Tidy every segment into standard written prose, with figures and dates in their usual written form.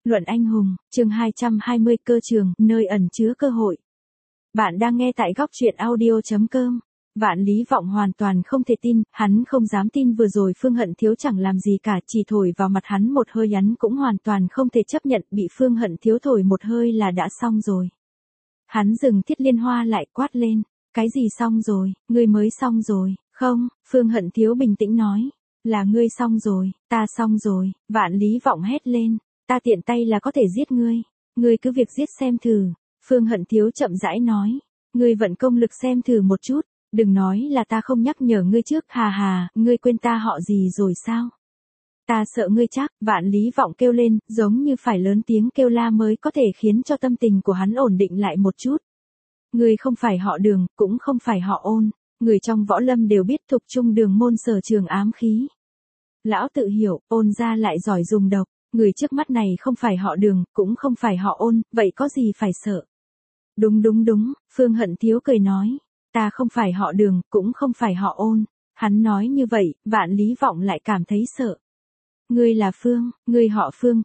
Luận anh hùng, chương 220 cơ trường, nơi ẩn chứa cơ hội. Bạn đang nghe tại góc truyện audio.com. Vạn Lý Vọng hoàn toàn không thể tin, hắn không dám tin vừa rồi Phương Hận Thiếu chẳng làm gì cả, chỉ thổi vào mặt hắn một hơi, hắn cũng hoàn toàn không thể chấp nhận, bị Phương Hận Thiếu thổi một hơi là đã xong rồi. Hắn dừng Thiết Liên Hoa lại, quát lên, cái gì xong rồi, ngươi mới xong rồi, không, Phương Hận Thiếu bình tĩnh nói, là ngươi xong rồi, ta xong rồi. Vạn Lý Vọng hét lên, ta tiện tay là có thể giết ngươi cứ việc giết xem thử. Phương Hận Thiếu chậm rãi nói, ngươi vận công lực xem thử một chút, đừng nói là ta không nhắc nhở ngươi trước, hà hà, ngươi quên ta họ gì rồi sao? Ta sợ ngươi chắc. Vạn Lý Vọng kêu lên, giống như phải lớn tiếng kêu la mới có thể khiến cho tâm tình của hắn ổn định lại một chút. Ngươi không phải họ Đường, cũng không phải họ Ôn, người trong võ lâm đều biết Thục Trung Đường môn sở trường ám khí. Lão tự hiểu, Ôn gia lại giỏi dùng độc. Người trước mắt này không phải họ Đường, cũng không phải họ Ôn, vậy có gì phải sợ? Đúng, Phương Hận Thiếu cười nói, ta không phải họ Đường, cũng không phải họ Ôn. Hắn nói như vậy, Vạn Lý Vọng lại cảm thấy sợ. Ngươi là Phương, ngươi họ Phương,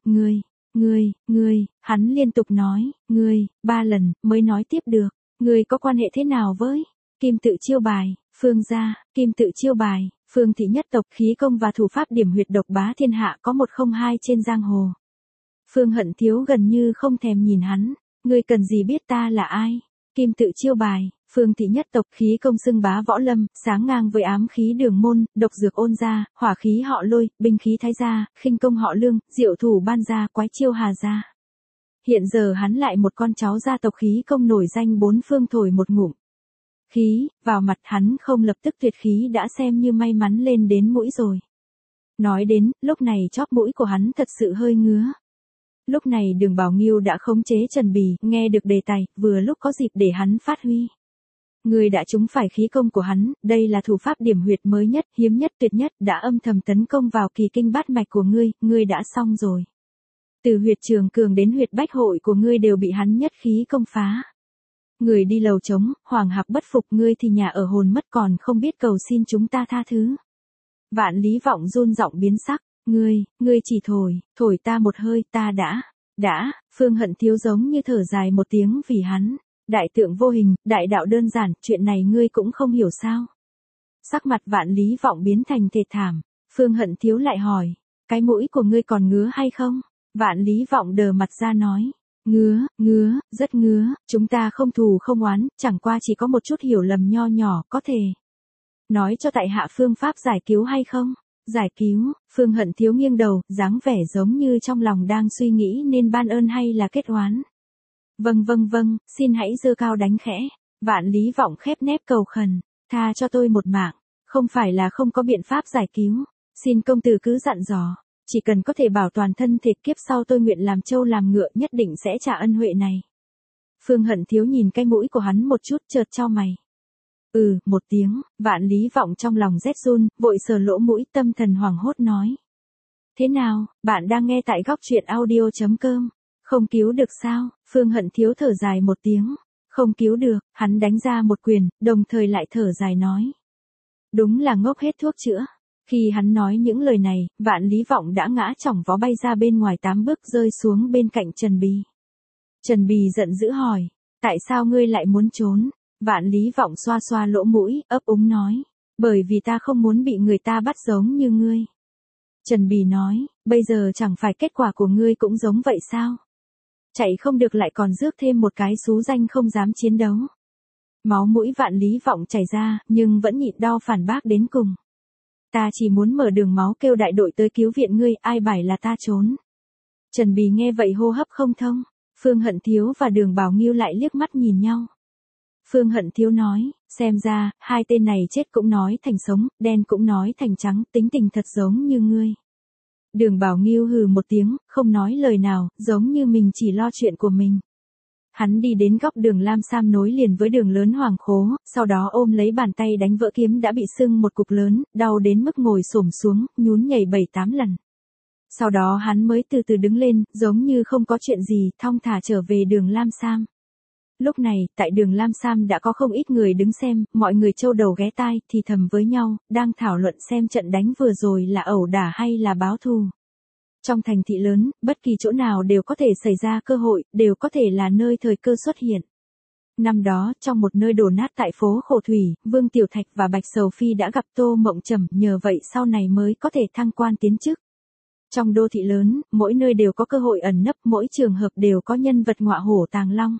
ngươi, hắn liên tục nói, ngươi, 3 lần, mới nói tiếp được, ngươi có quan hệ thế nào với Kim Tự Chiêu Bài, Phương gia, Kim Tự Chiêu Bài, Phương thị nhất tộc, khí công và thủ pháp điểm huyệt độc bá thiên hạ, có 102 trên giang hồ. Phương Hận Thiếu gần như không thèm nhìn hắn, ngươi cần gì biết ta là ai? Kim Tự Chiêu Bài, Phương thị nhất tộc, khí công xưng bá võ lâm, sáng ngang với ám khí Đường môn, độc dược Ôn gia, hỏa khí họ Lôi, binh khí Thái gia, khinh công họ Lương, diệu thủ Ban gia, quái chiêu Hà gia. Hiện giờ hắn lại một con cháu gia tộc khí công nổi danh bốn phương thổi một ngụm khí vào mặt, hắn không lập tức tuyệt khí đã xem như may mắn lên đến mũi rồi. Nói đến, lúc này chóp mũi của hắn thật sự hơi ngứa. Lúc này Đường Bảo Nghiêu đã khống chế Trần Bì, nghe được đề tài, vừa lúc có dịp để hắn phát huy. Ngươi đã trúng phải khí công của hắn, đây là thủ pháp điểm huyệt mới nhất, hiếm nhất, tuyệt nhất, đã âm thầm tấn công vào kỳ kinh bát mạch của ngươi đã xong rồi. Từ huyệt Trường Cường đến huyệt Bách Hội của ngươi đều bị hắn nhất khí công phá. Người đi lầu trống, hoàng hạc bất phục, ngươi thì nhà ở hồn mất còn không biết cầu xin chúng ta tha thứ. Vạn Lý Vọng run giọng biến sắc, ngươi chỉ thổi ta một hơi, ta đã, Phương Hận Thiếu giống như thở dài một tiếng vì hắn. Đại tượng vô hình, đại đạo đơn giản, chuyện này ngươi cũng không hiểu sao? Sắc mặt Vạn Lý Vọng biến thành thê thảm, Phương Hận Thiếu lại hỏi, cái mũi của ngươi còn ngứa hay không? Vạn Lý Vọng đờ mặt ra nói, ngứa, rất ngứa, chúng ta không thù không oán, chẳng qua chỉ có một chút hiểu lầm nho nhỏ, có thể nói cho tại hạ phương pháp giải cứu hay không? Giải cứu? Phương Hận Thiếu nghiêng đầu, dáng vẻ giống như trong lòng đang suy nghĩ nên ban ơn hay là kết oán. Vâng, xin hãy giơ cao đánh khẽ. Vạn Lý Vọng khép nép cầu khẩn, tha cho tôi một mạng, không phải là không có biện pháp giải cứu, xin công tử cứ dặn dò, chỉ cần có thể bảo toàn thân thể, kiếp sau tôi nguyện làm trâu làm ngựa, nhất định sẽ trả ân huệ này. Phương Hận Thiếu nhìn cái mũi của hắn một chút, chợt chau mày. Một tiếng. Vạn Lý Vọng trong lòng rét run, vội sờ lỗ mũi, tâm thần hoảng hốt nói. Thế nào, bạn đang nghe tại góc truyện audio.com. Không cứu được sao? Phương Hận Thiếu thở dài một tiếng. Không cứu được, hắn đánh ra một quyền, đồng thời lại thở dài nói. Đúng là ngốc hết thuốc chữa. Khi hắn nói những lời này, Vạn Lý Vọng đã ngã chỏng vó bay ra bên ngoài 8 bước, rơi xuống bên cạnh Trần Bì. Trần Bì giận dữ hỏi, tại sao ngươi lại muốn trốn? Vạn Lý Vọng xoa xoa lỗ mũi, ấp úng nói, bởi vì ta không muốn bị người ta bắt giống như ngươi. Trần Bì nói, bây giờ chẳng phải kết quả của ngươi cũng giống vậy sao? Chạy không được lại còn rước thêm một cái xú danh không dám chiến đấu. Máu mũi Vạn Lý Vọng chảy ra, nhưng vẫn nhịn đau phản bác đến cùng. Ta chỉ muốn mở đường máu kêu đại đội tới cứu viện ngươi, ai bảo là ta trốn. Trần Bì nghe vậy hô hấp không thông, Phương Hận Thiếu và Đường Bảo Nghiêu lại liếc mắt nhìn nhau. Phương Hận Thiếu nói, xem ra, hai tên này chết cũng nói thành sống, đen cũng nói thành trắng, tính tình thật giống như ngươi. Đường Bảo Nghiêu hừ một tiếng, không nói lời nào, giống như mình chỉ lo chuyện của mình. Hắn đi đến góc đường Lam Sam nối liền với đường lớn Hoàng Khố, sau đó ôm lấy bàn tay đánh vỡ kiếm đã bị sưng một cục lớn, đau đến mức ngồi xổm xuống, nhún nhảy 7-8 lần. Sau đó hắn mới từ từ đứng lên, giống như không có chuyện gì, thong thả trở về đường Lam Sam. Lúc này, tại đường Lam Sam đã có không ít người đứng xem, mọi người châu đầu ghé tai, thì thầm với nhau, đang thảo luận xem trận đánh vừa rồi là ẩu đả hay là báo thù. Trong thành thị lớn, bất kỳ chỗ nào đều có thể xảy ra cơ hội, đều có thể là nơi thời cơ xuất hiện. Năm đó, trong một nơi đổ nát tại phố Khổ Thủy, Vương Tiểu Thạch và Bạch Sầu Phi đã gặp Tô Mộng Trầm, nhờ vậy sau này mới có thể thăng quan tiến chức. Trong đô thị lớn, mỗi nơi đều có cơ hội ẩn nấp, mỗi trường hợp đều có nhân vật ngọa hổ tàng long.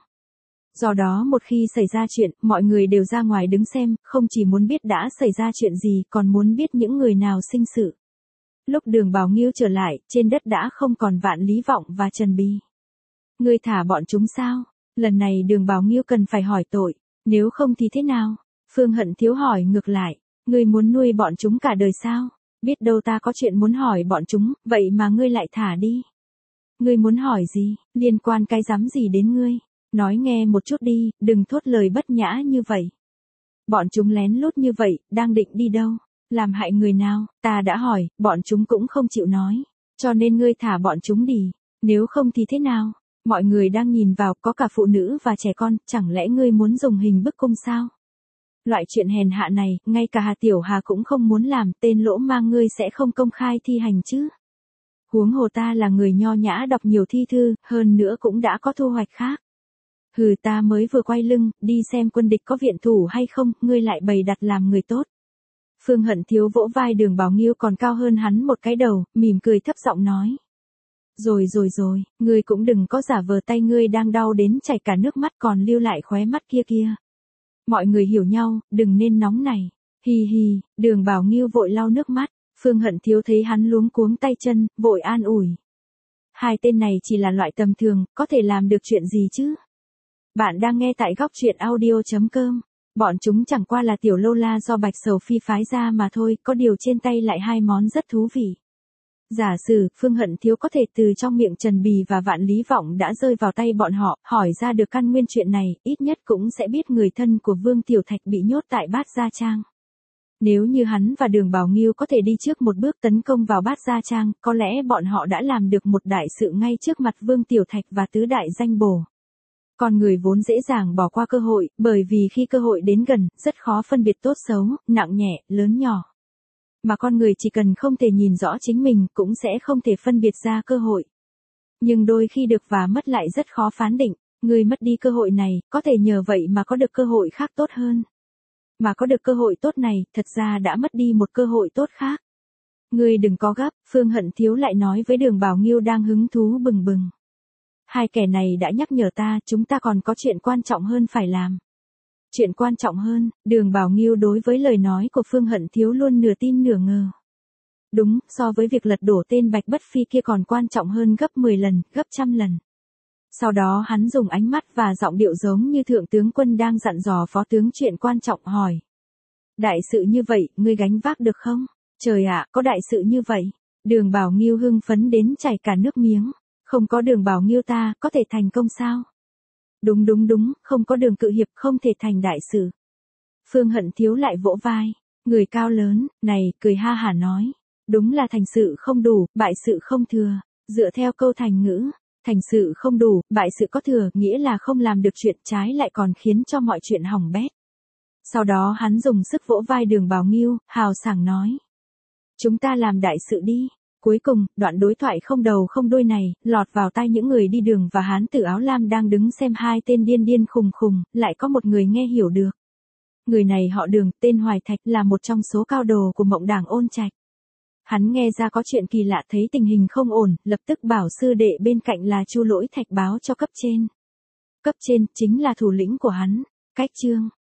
Do đó một khi xảy ra chuyện, mọi người đều ra ngoài đứng xem, không chỉ muốn biết đã xảy ra chuyện gì, còn muốn biết những người nào sinh sự. Lúc Đường Bảo Nghiêu trở lại, trên đất đã không còn Vạn Lý Vọng và Trần Bì. Ngươi thả bọn chúng sao? Lần này Đường Bảo Nghiêu cần phải hỏi tội, nếu không thì thế nào? Phương Hận Thiếu hỏi ngược lại, ngươi muốn nuôi bọn chúng cả đời sao? Biết đâu ta có chuyện muốn hỏi bọn chúng, vậy mà ngươi lại thả đi. Ngươi muốn hỏi gì, liên quan cái dám gì đến ngươi? Nói nghe một chút đi, đừng thốt lời bất nhã như vậy. Bọn chúng lén lút như vậy, đang định đi đâu? Làm hại người nào? Ta đã hỏi, bọn chúng cũng không chịu nói. Cho nên ngươi thả bọn chúng đi. Nếu không thì thế nào? Mọi người đang nhìn vào, có cả phụ nữ và trẻ con, chẳng lẽ ngươi muốn dùng hình bức cung sao? Loại chuyện hèn hạ này, ngay cả Hà Tiểu Hà cũng không muốn làm, tên lỗ mang ngươi sẽ không công khai thi hành chứ? Huống hồ ta là người nho nhã đọc nhiều thi thư, hơn nữa cũng đã có thu hoạch khác. Hừ, ta mới vừa quay lưng, đi xem quân địch có viện thủ hay không, ngươi lại bày đặt làm người tốt. Phương Hận Thiếu vỗ vai Đường Bảo Nghiêu còn cao hơn hắn một cái đầu, mỉm cười thấp giọng nói. Rồi, ngươi cũng đừng có giả vờ tay ngươi đang đau đến chảy cả nước mắt còn lưu lại khóe mắt kia. Mọi người hiểu nhau, đừng nên nóng này. Hi hi, Đường Bảo Nghiêu vội lau nước mắt, Phương Hận Thiếu thấy hắn luống cuống tay chân, vội an ủi. Hai tên này chỉ là loại tầm thường, có thể làm được chuyện gì chứ? Bạn đang nghe tại góc truyện audio.com. Bọn chúng chẳng qua là tiểu lâu la do Bạch Sầu Phi phái ra mà thôi, có điều trên tay lại hai món rất thú vị. Giả sử, Phương Hận Thiếu có thể từ trong miệng Trần Bì và Vạn Lý Vọng đã rơi vào tay bọn họ, hỏi ra được căn nguyên chuyện này, ít nhất cũng sẽ biết người thân của Vương Tiểu Thạch bị nhốt tại Bát Gia Trang. Nếu như hắn và Đường Bảo Nghiêu có thể đi trước một bước tấn công vào Bát Gia Trang, có lẽ bọn họ đã làm được một đại sự ngay trước mặt Vương Tiểu Thạch và tứ đại danh bổ. Con người vốn dễ dàng bỏ qua cơ hội, bởi vì khi cơ hội đến gần, rất khó phân biệt tốt xấu, nặng nhẹ, lớn nhỏ. Mà con người chỉ cần không thể nhìn rõ chính mình, cũng sẽ không thể phân biệt ra cơ hội. Nhưng đôi khi được và mất lại rất khó phán định, người mất đi cơ hội này, có thể nhờ vậy mà có được cơ hội khác tốt hơn. Mà có được cơ hội tốt này, thật ra đã mất đi một cơ hội tốt khác. Ngươi đừng có gấp, Phương Hận Thiếu lại nói với Đường Bảo Nghiêu đang hứng thú bừng bừng. Hai kẻ này đã nhắc nhở ta, chúng ta còn có chuyện quan trọng hơn phải làm. Chuyện quan trọng hơn, Đường Bảo Nghiêu đối với lời nói của Phương Hận Thiếu luôn nửa tin nửa ngờ. Đúng, so với việc lật đổ tên Bạch Bất Phi kia còn quan trọng hơn gấp 10 lần, gấp trăm lần. Sau đó hắn dùng ánh mắt và giọng điệu giống như thượng tướng quân đang dặn dò phó tướng chuyện quan trọng hỏi. Đại sự như vậy, ngươi gánh vác được không? Trời ạ, có đại sự như vậy. Đường Bảo Nghiêu hưng phấn đến chảy cả nước miếng. Không có Đường Bảo Nghiêu ta, có thể thành công sao? Đúng, không có Đường Cự Hiệp không thể thành đại sự. Phương Hận Thiếu lại vỗ vai. Người cao lớn, này, cười ha hả nói. Đúng là thành sự không đủ, bại sự không thừa. Dựa theo câu thành ngữ, thành sự không đủ, bại sự có thừa, nghĩa là không làm được chuyện trái lại còn khiến cho mọi chuyện hỏng bét. Sau đó hắn dùng sức vỗ vai Đường Bảo Nghiêu, hào sảng nói. Chúng ta làm đại sự đi. Cuối cùng, đoạn đối thoại không đầu không đuôi này, lọt vào tai những người đi đường và hán tử áo lam đang đứng xem hai tên điên khùng, lại có một người nghe hiểu được. Người này họ Đường, tên Hoài Thạch, là một trong số cao đồ của Mộng Đảng Ôn Trạch. Hắn nghe ra có chuyện kỳ lạ, thấy tình hình không ổn, lập tức bảo sư đệ bên cạnh là Chu Lỗi Thạch báo cho cấp trên. Cấp trên chính là thủ lĩnh của hắn. Cách chương